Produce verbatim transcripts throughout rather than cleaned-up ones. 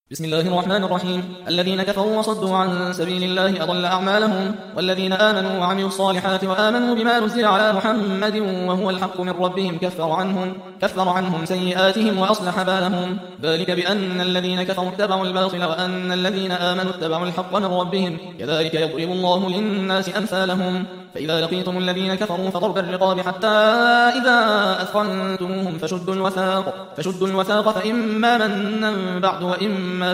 بسم الله الرحمن الرحيم. الذين كفروا وصدوا عن سبيل الله أضل أعمالهم، والذين آمنوا وعملوا الصالحات وآمنوا بما نزل على محمد وهو الحق من ربهم كفر عنهم كفر عنهم سيئاتهم وأصلح بالهم. ذلك بأن الذين كفروا اتبعوا الباطل وأن الذين آمنوا اتبعوا الحق من ربهم، كذلك يضرب الله للناس أمثالهم. فإذا لقيتم الذين كفروا فضرب الرقاب حتى إذا أثخنتموهم فشدوا الوثاق فشدوا الوثاق فإما منا بعد وإما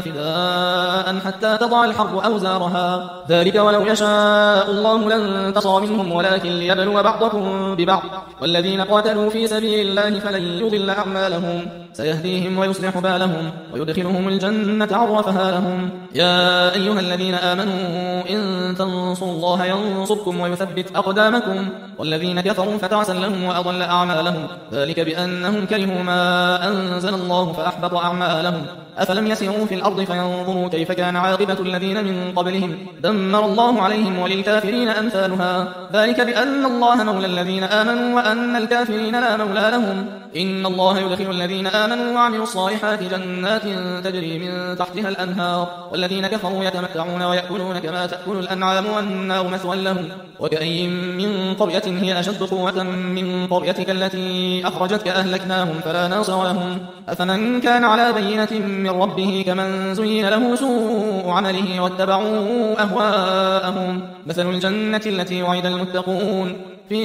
فداء حتى تضع الحرب أوزارها. ذلك ولو يشاء الله لانتصر منهم ولكن ليبلو بعضكم ببعض، والذين قاتلوا في سبيل الله فلن يضل أعمالهم، سيهديهم ويصلح بالهم ويدخلهم الجنة عرفها لهم. يا أيها الذين آمنوا إن تنصروا الله ينصركم ويثبت أقدامكم، والذين كفروا فتعسا لهم وأضل أعمالهم. ذلك بأنهم كرهوا ما أنزل الله فأحبط أعمالهم. أفلم يسيروا في الأرض فينظروا كيف كان عاقبة الذين من قبلهم، دمر الله عليهم وللكافرين أمثالها. ذلك بأن الله مولى الذين آمنوا وأن الكافرين لا مولى لهم. إن الله يدخل الذين آمنوا وعملوا الصالحات جنات تجري من تحتها الأنهار، والذين كفروا يتمتعون ويأكلون كما تأكل الأنعام والنار مثوى لهم. وكأي من قرية هي أشد قوة من قريتك التي أخرجتك أهلكناهم فلا ناصر لهم. أفمن كان على بينة من ربه كمن زين له سوء عمله واتبعوا أهواءهم. مثل الجنة التي وعد المتقون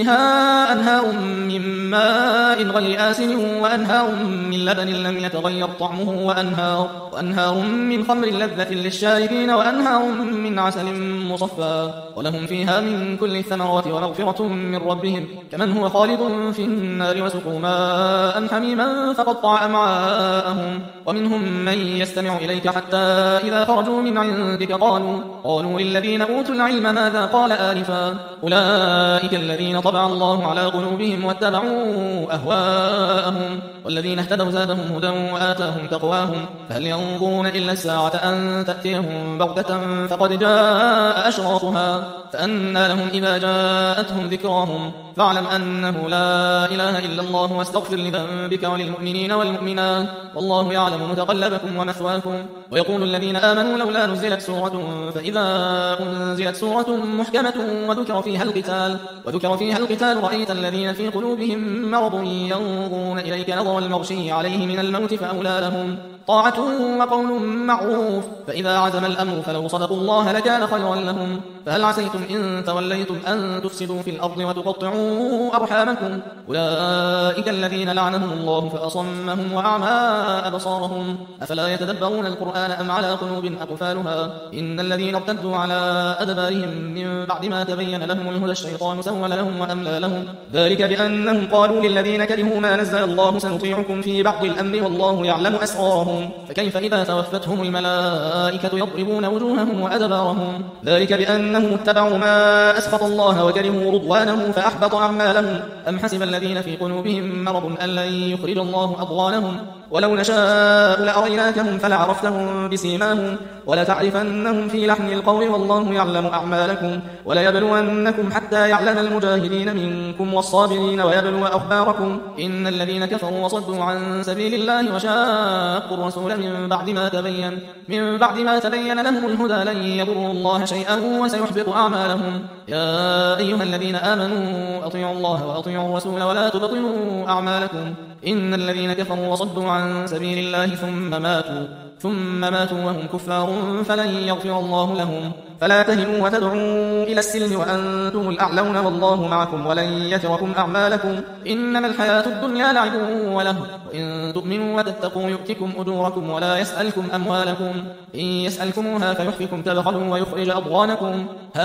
فيها أنهار من ماء غير آسن وأنهار من لبن لم يتغير طعمه وأنهار, وأنهار من خمر لذة للشاربين وأنهار من عسل مصفى، ولهم فيها من كل الثمرات ومغفرة من ربهم، كمن هو خالد في النار وسقوا ماء حميما فقطع أمعاءهم. ومنهم من يستمع إليك حتى إذا خرجوا من عندك قالوا قالوا للذين أوتوا العلم ماذا قال آنفا، أولئك الذين طبع الله على قلوبهم واتبعوا أهواءهم، والذين اهتدوا زادهم هدى وآتاهم تقواهم. فهل ينظرون إلا الساعة أن تأتيهم بغتة فقد جاء أشراطها، فأنى لهم إذا جاءتهم ذكراهم. فاعلم أنه لا إله إلا الله واستغفر لذنبك وللمؤمنين والمؤمنات، والله يعلم متقلبكم ومثواكم. ويقول الذين آمنوا لولا نزلت سورة، فإذا أنزلت سورة محكمة وذكر فيها القتال وذكر فيها القتال رأيت الذين في قلوبهم مرض ينظرون إليك نظر المغشي عليه من الموت فأولى لهم طاعة وقول معروف. فإذا عزم الأمر فلو صدقوا الله لكان خيرا لهم. فهل عسيتم إن توليتم أن تفسدوا في الأرض وتقطعوا أرحامكم، أولئك الذين لعنهم الله فأصمهم وأعمى أبصارهم. أفلا يتدبرون القرآن أم على قلوب أقفالها. إن الذين ارتدوا على أدبارهم من بعد ما تبين لهم الهدى الشيطان سول لهم وأملى لهم. ذلك بأنهم قالوا للذين كرهوا ما نزل الله سنطيعكم في بعض الأمر والله يعلم أسرارهم، فكيف إذا توفتهم الملائكة يضربون وجوههم وأدبارهم. ذلك بأنهم اتبعوا ما أسخط الله وكرهوا رضوانه فأحبط أعمالهم. أم حسب الذين في قلوبهم مرض أن لن يخرج الله أضغانهم، ولو نشاء لأريناكهم فلعرفتهم بسيماهم ولتعرفنهم في لحن القول والله يعلم أعمالكم. وليبلونكم حتى يعلم المجاهدين منكم والصابرين ويبلو أخباركم. إن الذين كفروا وصدوا عن سبيل الله وشاقوا الرسول من بعد ما تبين من بعد ما تبين لهم الهدى لن يضروا الله شيئا وسيحبط أعمالهم. يا أيها الذين آمنوا أطيعوا الله وأطيعوا الرسول ولا تبطلوا أعمالكم. إن الذين كفروا وصدوا عن سبيل الله ثم ماتوا ثم ماتوا وهم كفار فلن يغفر الله لهم. فلا تهنوا وتدعوا إلى السلم وأنتم الأعلون والله معكم ولن يتركم أعمالكم. إنما الحياة الدنيا لعب ولهو، وإن تؤمنوا وتتقوا يؤتكم أجوركم ولا يسألكم أموالكم. إن يسألكموها فيحفكم تبخلوا ويخرج أضغانكم.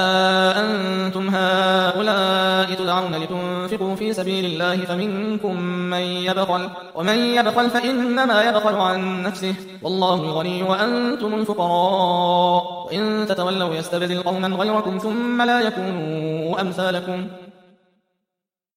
ها أنتم هؤلاء تدعون لتنفقوا في سبيل الله فمنكم من يبخل، ومن يبخل فإنما يبخل عن نفسه والله الغني وأنتم الفقراء. وإن تتولوا يستبدل قوما غيركم ثم لا يكونوا أمثالكم.